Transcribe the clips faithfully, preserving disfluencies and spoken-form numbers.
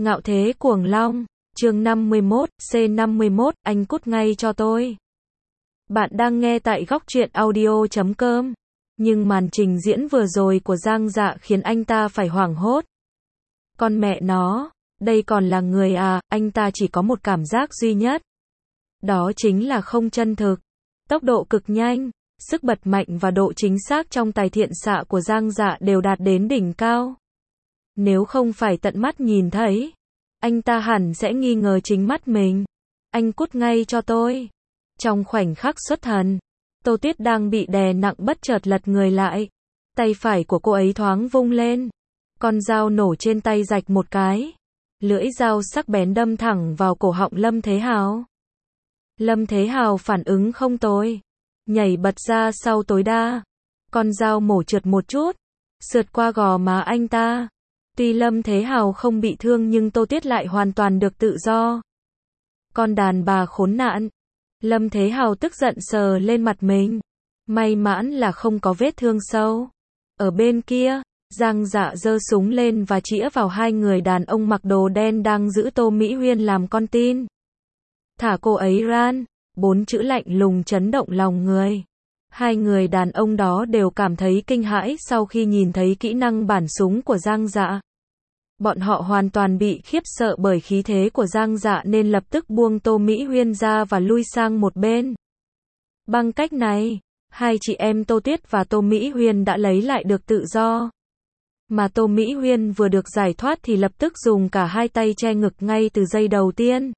Ngạo thế cuồng long, chương năm mươi mốt, C năm mươi mốt, anh cút ngay cho tôi. Bạn đang nghe tại góc truyện audio chấm com. Nhưng màn trình diễn vừa rồi của Giang Dạ khiến anh ta phải hoảng hốt. Con mẹ nó, đây còn là người à, anh ta chỉ có một cảm giác duy nhất. Đó chính là không chân thực. Tốc độ cực nhanh, sức bật mạnh và độ chính xác trong tài thiện xạ của Giang Dạ đều đạt đến đỉnh cao. Nếu không phải tận mắt nhìn thấy, anh ta hẳn sẽ nghi ngờ chính mắt mình. Anh cút ngay cho tôi. Trong khoảnh khắc xuất thần, Tô Tuyết đang bị đè nặng bất chợt lật người lại. Tay phải của cô ấy thoáng vung lên. Con dao nổ trên tay rạch một cái. Lưỡi dao sắc bén đâm thẳng vào cổ họng Lâm Thế Hào. Lâm Thế Hào phản ứng không tồi. Nhảy bật ra sau tối đa. Con dao mổ trượt một chút, sượt qua gò má anh ta. Tuy Lâm Thế Hào không bị thương nhưng Tô Tuyết lại hoàn toàn được tự do. Con đàn bà khốn nạn. Lâm Thế Hào tức giận sờ lên mặt mình. May mắn là không có vết thương sâu. Ở bên kia, Giang Dạ giơ súng lên và chĩa vào hai người đàn ông mặc đồ đen đang giữ Tô Mỹ Huyên làm con tin. Thả cô ấy ra. Bốn chữ lạnh lùng chấn động lòng người. Hai người đàn ông đó đều cảm thấy kinh hãi sau khi nhìn thấy kỹ năng bản súng của Giang Dạ. Bọn họ hoàn toàn bị khiếp sợ bởi khí thế của Giang Dạ nên lập tức buông Tô Mỹ Huyên ra và lui sang một bên. Bằng cách này, hai chị em Tô Tuyết và Tô Mỹ Huyên đã lấy lại được tự do. Mà Tô Mỹ Huyên vừa được giải thoát thì lập tức dùng cả hai tay che ngực ngay từ giây đầu tiên.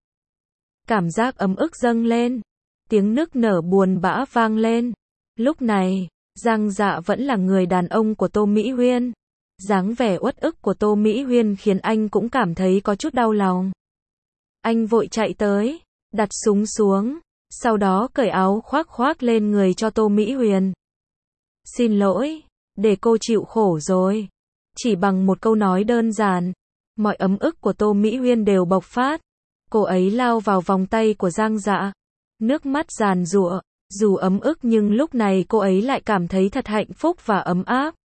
Cảm giác ấm ức dâng lên. Tiếng nức nở buồn bã vang lên. Lúc này, Giang Dạ vẫn là người đàn ông của Tô Mỹ Huyên. Dáng vẻ uất ức của Tô Mỹ Huyên khiến anh cũng cảm thấy có chút đau lòng. Anh vội chạy tới, đặt súng xuống, sau đó cởi áo khoác khoác lên người cho Tô Mỹ Huyên. Xin lỗi, để cô chịu khổ rồi. Chỉ bằng một câu nói đơn giản, mọi ấm ức của Tô Mỹ Huyên đều bộc phát. Cô ấy lao vào vòng tay của Giang Dạ. Nước mắt giàn giụa, dù ấm ức nhưng lúc này cô ấy lại cảm thấy thật hạnh phúc và ấm áp.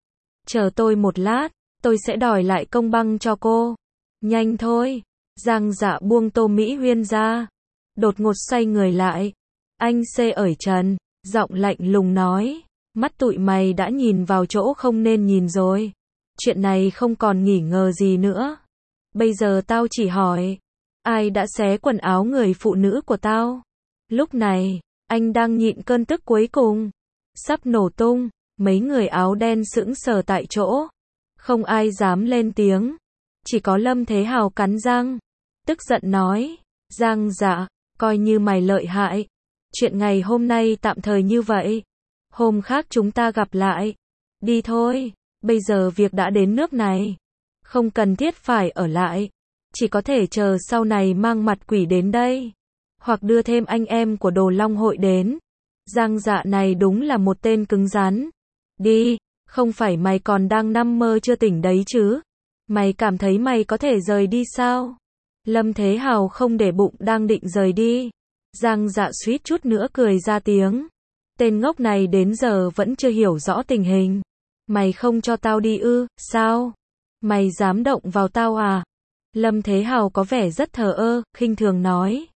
Chờ tôi một lát, tôi sẽ đòi lại công bằng cho cô. Nhanh thôi. Giang Dạ buông Tô Mỹ Huyên ra. Đột ngột xoay người lại. Anh xê ởi trần, giọng lạnh lùng nói. Mắt tụi mày đã nhìn vào chỗ không nên nhìn rồi. Chuyện này không còn nghi ngờ gì nữa. Bây giờ tao chỉ hỏi. Ai đã xé quần áo người phụ nữ của tao? Lúc này, anh đang nhịn cơn tức cuối cùng. Sắp nổ tung. Mấy người áo đen sững sờ tại chỗ. Không ai dám lên tiếng. Chỉ có Lâm Thế Hào cắn răng. Tức giận nói. Giang Dạ, coi như mày lợi hại. Chuyện ngày hôm nay tạm thời như vậy. Hôm khác chúng ta gặp lại. Đi thôi. Bây giờ việc đã đến nước này. Không cần thiết phải ở lại. Chỉ có thể chờ sau này mang mặt quỷ đến đây. Hoặc đưa thêm anh em của Đồ Long hội đến. Giang Dạ này đúng là một tên cứng rắn. Đi, không phải mày còn đang nằm mơ chưa tỉnh đấy chứ? Mày cảm thấy mày có thể rời đi sao? Lâm Thế Hào không để bụng đang định rời đi. Giang Dạ suýt chút nữa cười ra tiếng. Tên ngốc này đến giờ vẫn chưa hiểu rõ tình hình. Mày không cho tao đi ư, sao? Mày dám động vào tao à? Lâm Thế Hào có vẻ rất thờ ơ, khinh thường nói.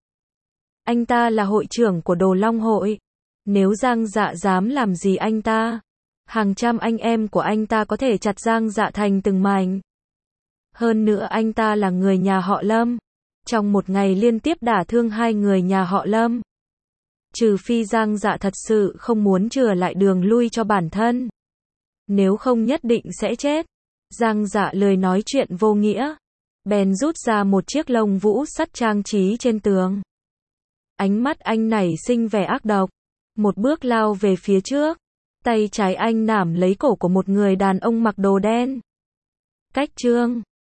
Anh ta là hội trưởng của Đồ Long hội. Nếu Giang Dạ dám làm gì anh ta, hàng trăm anh em của anh ta có thể chặt Giang Dạ thành từng mảnh. Hơn nữa anh ta là người nhà họ Lâm. Trong một ngày liên tiếp đả thương hai người nhà họ Lâm. Trừ phi Giang Dạ thật sự không muốn chừa lại đường lui cho bản thân. Nếu không nhất định sẽ chết. Giang Dạ lười nói chuyện vô nghĩa. Bèn rút ra một chiếc lông vũ sắt trang trí trên tường. Ánh mắt anh nảy sinh vẻ ác độc. Một bước lao về phía trước. Tay trái anh nảm lấy cổ của một người đàn ông mặc đồ đen. Cách chương